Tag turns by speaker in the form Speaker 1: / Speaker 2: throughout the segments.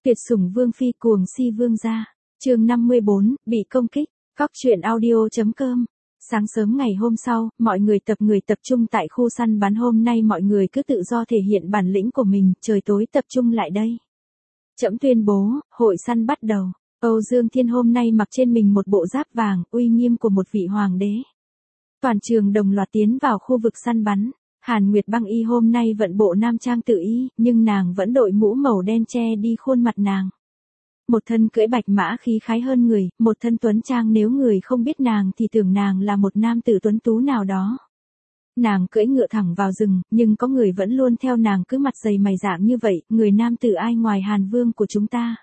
Speaker 1: Tuyệt sủng vương phi cuồng si vương gia. Chương 54, bị công kích. Góc truyện audio.com. Sáng sớm ngày hôm sau, mọi người tập trung tại khu săn bắn. Hôm nay mọi người cứ tự do thể hiện bản lĩnh của mình, trời tối tập trung lại đây. Trẫm tuyên bố, hội săn bắt đầu. Âu Dương Thiên hôm nay mặc trên mình một bộ giáp vàng, uy nghiêm của một vị hoàng đế. Toàn trường đồng loạt tiến vào khu vực săn bắn. Hàn Nguyệt Băng Y hôm nay vận bộ nam trang tự y, nhưng nàng vẫn đội mũ màu đen che đi khuôn mặt nàng. Một thân cưỡi bạch mã khí khái hơn người, một thân tuấn trang, nếu người không biết nàng thì tưởng nàng là một nam tử tuấn tú nào đó. Nàng cưỡi ngựa thẳng vào rừng, nhưng có người vẫn luôn theo nàng, cứ mặt dày mày rạng như vậy, người nam tử ai ngoài Hàn Vương của chúng ta.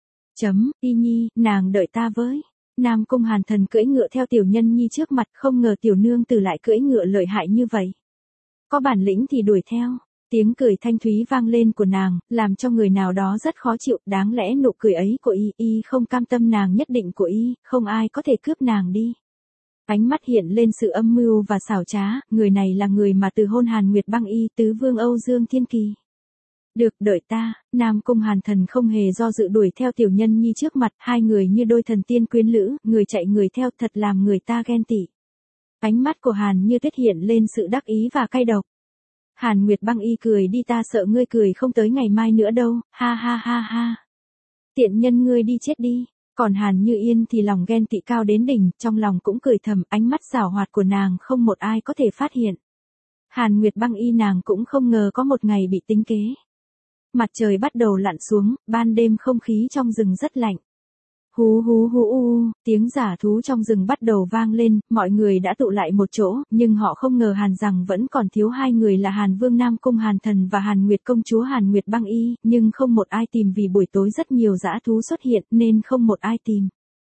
Speaker 1: Y Nhi, nàng đợi ta với. Nam Cung Hàn Thần cưỡi ngựa theo Tiểu Nhân Nhi trước mặt, không ngờ tiểu nương tử lại cưỡi ngựa lợi hại như vậy. Có bản lĩnh thì đuổi theo. Tiếng cười thanh thúy vang lên của nàng, làm cho người nào đó rất khó chịu, đáng lẽ nụ cười ấy của y không cam tâm, nàng nhất định của không ai có thể cướp nàng đi. Ánh mắt hiện lên sự âm mưu và xảo trá, người này là người mà từ hôn Hàn Nguyệt Băng Y, tứ vương Âu Dương Thiên Kỳ. Được, đợi ta. Nam Cung Hàn Thần không hề do dự đuổi theo Tiểu Nhân Nhi trước mặt, hai người như đôi thần tiên quyến lữ, người chạy người theo, thật làm người ta ghen tị. Ánh mắt của Hàn Như Tuyết hiện lên sự đắc ý và cay độc. Hàn Nguyệt Băng Y cười đi, ta sợ ngươi cười không tới ngày mai nữa đâu, ha ha ha ha. Tiện nhân ngươi đi chết đi. Còn Hàn Như Yên thì lòng ghen tị cao đến đỉnh, trong lòng cũng cười thầm, ánh mắt giảo hoạt của nàng không một ai có thể phát hiện. Hàn Nguyệt Băng Y nàng cũng không ngờ có một ngày bị tính kế. Mặt trời bắt đầu lặn xuống, ban đêm không khí trong rừng rất lạnh. Hú hú hú u, tiếng giả thú trong rừng bắt đầu vang lên, mọi người đã tụ lại một chỗ, nhưng họ không ngờ Hàn rằng vẫn còn thiếu hai người là Hàn Vương Nam Cung Hàn Thần và Hàn Nguyệt Công Chúa Hàn Nguyệt Băng Y, nhưng không một ai tìm vì buổi tối rất nhiều dã thú xuất hiện nên không một ai tìm.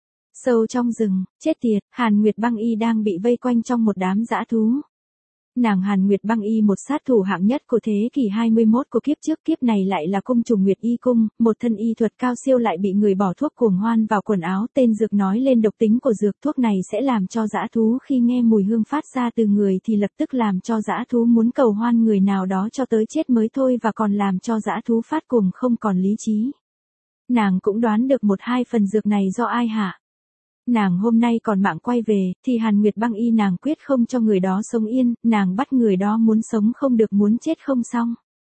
Speaker 1: Sâu trong rừng, chết tiệt, Hàn Nguyệt Băng Y đang bị vây quanh trong một đám dã thú. Nàng Hàn Nguyệt Băng Y một sát thủ hạng nhất của thế kỷ 21 của kiếp trước, kiếp này lại là cung trùng Nguyệt Y cung, một thân y thuật cao siêu lại bị người bỏ thuốc cuồng hoan vào quần áo, tên dược nói lên độc tính của dược thuốc này sẽ làm cho dã thú khi nghe mùi hương phát ra từ người thì lập tức làm cho dã thú muốn cầu hoan người nào đó cho tới chết mới thôi, và còn làm cho dã thú phát cuồng không còn lý trí. Nàng cũng đoán được một hai phần dược này do ai hạ. Nàng hôm nay còn mạng quay về, thì Hàn Nguyệt Băng Y nàng quyết không cho người đó sống yên, nàng bắt người đó muốn sống không được, muốn chết không xong.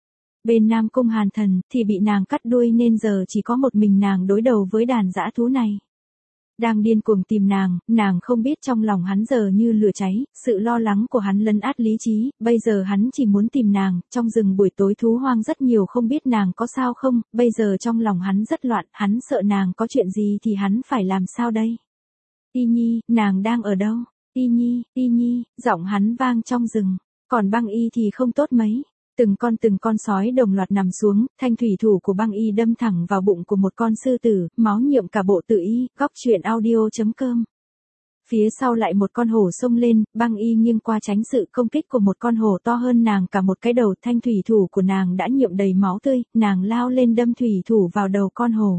Speaker 1: Bên Nam Cung Hàn Thần thì bị nàng cắt đuôi nên giờ chỉ có một mình nàng đối đầu với đàn dã thú này. Đang điên cuồng tìm nàng không biết trong lòng hắn giờ như lửa cháy, sự lo lắng của hắn lấn át lý trí, bây giờ hắn chỉ muốn tìm nàng, trong rừng buổi tối thú hoang rất nhiều, không biết nàng có sao không, bây giờ trong lòng hắn rất loạn, hắn sợ nàng có chuyện gì thì hắn phải làm sao đây? Y Nhi, nàng đang ở đâu? Y Nhi, giọng hắn vang trong rừng. Còn Băng Y thì không tốt mấy. Từng con sói đồng loạt nằm xuống, thanh thủy thủ của Băng Y đâm thẳng vào bụng của một con sư tử, máu nhuộm cả bộ tự y. Góc truyện audio.com. Phía sau lại một con hổ xông lên, Băng Y nghiêng qua tránh sự công kích của một con hổ to hơn nàng cả một cái đầu, thanh thủy thủ của nàng đã nhuộm đầy máu tươi, nàng lao lên đâm thủy thủ vào đầu con hổ.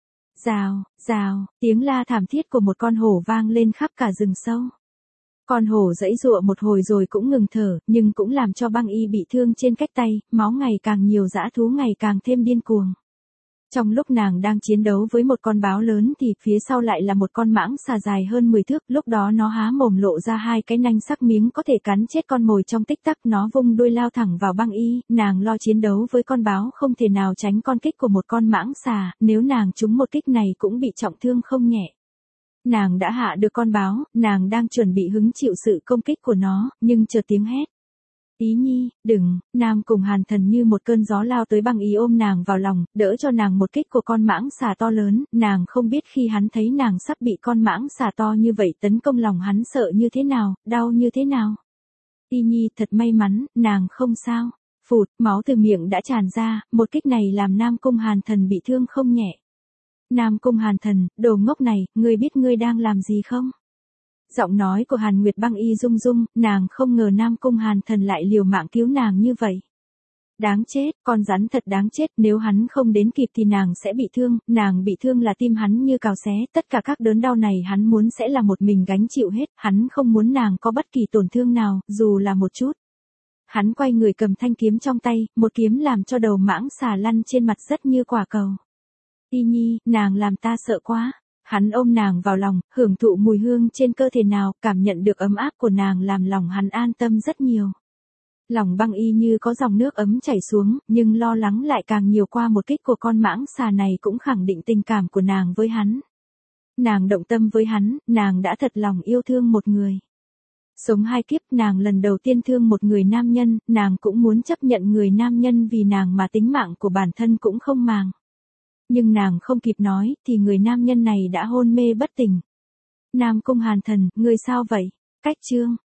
Speaker 1: Rào, tiếng la thảm thiết của một con hổ vang lên khắp cả rừng sâu. Con hổ giãy giụa một hồi rồi cũng ngừng thở, nhưng cũng làm cho Băng Y bị thương trên cánh tay, máu ngày càng nhiều, dã thú ngày càng thêm điên cuồng. Trong lúc nàng đang chiến đấu với một con báo lớn thì phía sau lại là một con mãng xà dài hơn 10 thước, lúc đó nó há mồm lộ ra hai cái nanh sắc miếng có thể cắn chết con mồi trong tích tắc, nó vung đuôi lao thẳng vào Băng Y, nàng lo chiến đấu với con báo không thể nào tránh con kích của một con mãng xà, nếu nàng trúng một kích này cũng bị trọng thương không nhẹ. Nàng đã hạ được con báo, nàng đang chuẩn bị hứng chịu sự công kích của nó, nhưng chợt tiếng hét. Y Nhi, đừng. Nam Cung Hàn Thần như một cơn gió lao tới, Băng Y ôm nàng vào lòng, đỡ cho nàng một kích của con mãng xà to lớn, nàng không biết khi hắn thấy nàng sắp bị con mãng xà to như vậy tấn công, lòng hắn sợ như thế nào, đau như thế nào. Y Nhi, thật may mắn, nàng không sao. Phụt, máu từ miệng đã tràn ra, một kích này làm Nam Cung Hàn Thần bị thương không nhẹ. Nam Cung Hàn Thần, đồ ngốc này, ngươi biết ngươi đang làm gì không? Giọng nói của Hàn Nguyệt Băng Y rung rung, nàng không ngờ Nam Cung Hàn Thần lại liều mạng cứu nàng như vậy. Đáng chết, con rắn thật đáng chết, nếu hắn không đến kịp thì nàng sẽ bị thương, nàng bị thương là tim hắn như cào xé, tất cả các đớn đau này hắn muốn sẽ là một mình gánh chịu hết, hắn không muốn nàng có bất kỳ tổn thương nào, dù là một chút. Hắn quay người cầm thanh kiếm trong tay, một kiếm làm cho đầu mãng xà lăn trên mặt rất như quả cầu. Y Nhi, nàng làm ta sợ quá. Hắn ôm nàng vào lòng, hưởng thụ mùi hương trên cơ thể nào, cảm nhận được ấm áp của nàng làm lòng hắn an tâm rất nhiều. Lòng băng Y như có dòng nước ấm chảy xuống, nhưng lo lắng lại càng nhiều qua một kích của con mãng xà này cũng khẳng định tình cảm của nàng với hắn. Nàng động tâm với hắn, nàng đã thật lòng yêu thương một người. Sống 2 kiếp nàng lần đầu tiên thương một người nam nhân, nàng cũng muốn chấp nhận người nam nhân vì nàng mà tính mạng của bản thân cũng không màng. Nhưng nàng không kịp nói, thì người nam nhân này đã hôn mê bất tỉnh. Nam Cung Hàn Thần, ngươi sao vậy? Cách chương.